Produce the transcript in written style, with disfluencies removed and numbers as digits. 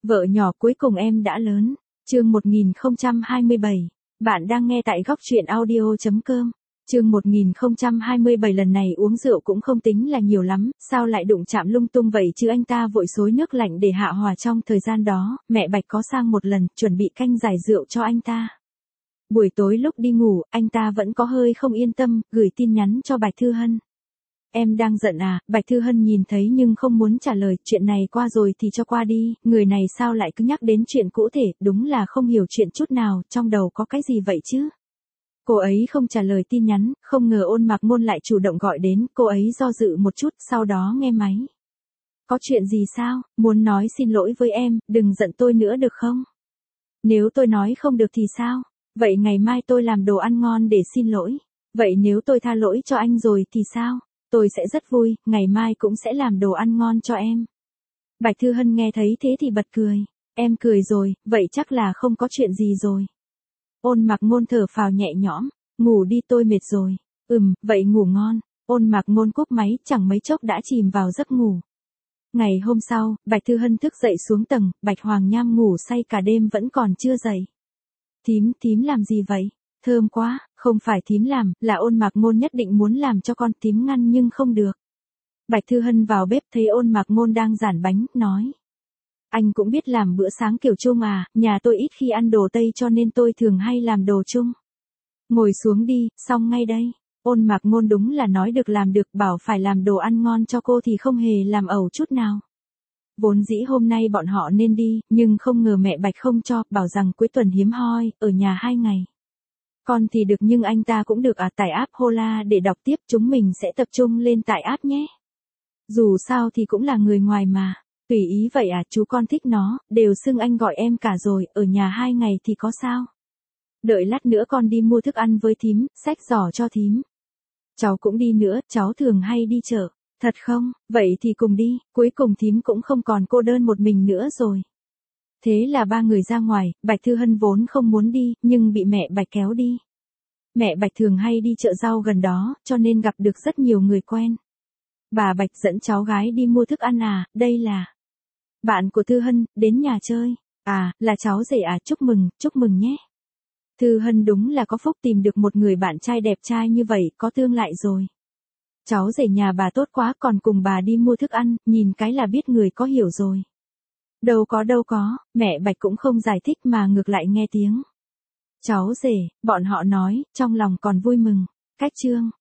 Vợ nhỏ cuối cùng em đã lớn. Chương 1027. Bạn đang nghe tại góc truyện audio.com. Chương 1027 lần này uống rượu cũng không tính là nhiều lắm, sao lại đụng chạm lung tung vậy chứ anh ta vội xối nước lạnh để hạ hòa trong thời gian đó, mẹ Bạch có sang một lần, chuẩn bị canh giải rượu cho anh ta. Buổi tối lúc đi ngủ, anh ta vẫn có hơi không yên tâm, gửi tin nhắn cho Bạch Thư Hân. Em đang giận à? Bạch Thư Hân nhìn thấy nhưng không muốn trả lời, chuyện này qua rồi thì cho qua đi, người này sao lại cứ nhắc đến chuyện cũ thể, đúng là không hiểu chuyện chút nào, trong đầu có cái gì vậy chứ? Cô ấy không trả lời tin nhắn, không ngờ Ôn Mạc Ngôn lại chủ động gọi đến, cô ấy do dự một chút, sau đó nghe máy. Có chuyện gì sao? Muốn nói xin lỗi với em, đừng giận tôi nữa được không? Nếu tôi nói không được thì sao? Vậy ngày mai tôi làm đồ ăn ngon để xin lỗi. Vậy nếu tôi tha lỗi cho anh rồi thì sao? Tôi sẽ rất vui, ngày mai cũng sẽ làm đồ ăn ngon cho em. Bạch Thư Hân nghe thấy thế thì bật cười. Em cười rồi, vậy chắc là không có chuyện gì rồi. Ôn Mạc Ngôn thở phào nhẹ nhõm, ngủ đi tôi mệt rồi. Vậy ngủ ngon. Ôn Mạc Ngôn cúp máy, chẳng mấy chốc đã chìm vào giấc ngủ. Ngày hôm sau, Bạch Thư Hân thức dậy xuống tầng, Bạch Hoàng Nham ngủ say cả đêm vẫn còn chưa dậy. Thím làm gì vậy? Thơm quá, không phải thím làm, là Ôn Mạc Ngôn nhất định muốn làm cho con, thím ngăn nhưng không được. Bạch Thư Hân vào bếp thấy Ôn Mạc Ngôn đang rản bánh, nói. Anh cũng biết làm bữa sáng kiểu Trung à, nhà tôi ít khi ăn đồ Tây cho nên tôi thường hay làm đồ Trung. Ngồi xuống đi, xong ngay đây. Ôn Mạc Ngôn đúng là nói được làm được, bảo phải làm đồ ăn ngon cho cô thì không hề làm ẩu chút nào. Vốn dĩ hôm nay bọn họ nên đi, nhưng không ngờ mẹ Bạch không cho, bảo rằng cuối tuần hiếm hoi, ở nhà 2 ngày. Con thì được nhưng anh ta cũng được tải app Hola để đọc tiếp, chúng mình sẽ tập trung lên tải app nhé. Dù sao thì cũng là người ngoài mà. Tùy ý vậy chú con thích nó, đều xưng anh gọi em cả rồi, ở nhà 2 ngày thì có sao. Đợi lát nữa con đi mua thức ăn với thím, xách giỏ cho thím. Cháu cũng đi nữa, cháu thường hay đi chợ. Thật không? Vậy thì cùng đi, cuối cùng thím cũng không còn cô đơn một mình nữa rồi. Thế là 3 người ra ngoài, Bạch Thư Hân vốn không muốn đi, nhưng bị mẹ Bạch kéo đi. Mẹ Bạch thường hay đi chợ rau gần đó, cho nên gặp được rất nhiều người quen. Bà Bạch dẫn cháu gái đi mua thức ăn đây là bạn của Thư Hân, đến nhà chơi. Là cháu rể chúc mừng nhé. Thư Hân đúng là có phúc tìm được một người bạn trai đẹp trai như vậy, có tương lại rồi. Cháu rể nhà bà tốt quá, còn cùng bà đi mua thức ăn, nhìn cái là biết người có hiểu rồi. Đâu có, mẹ Bạch cũng không giải thích mà ngược lại nghe tiếng. Cháu rể, bọn họ nói, trong lòng còn vui mừng. Cách chương.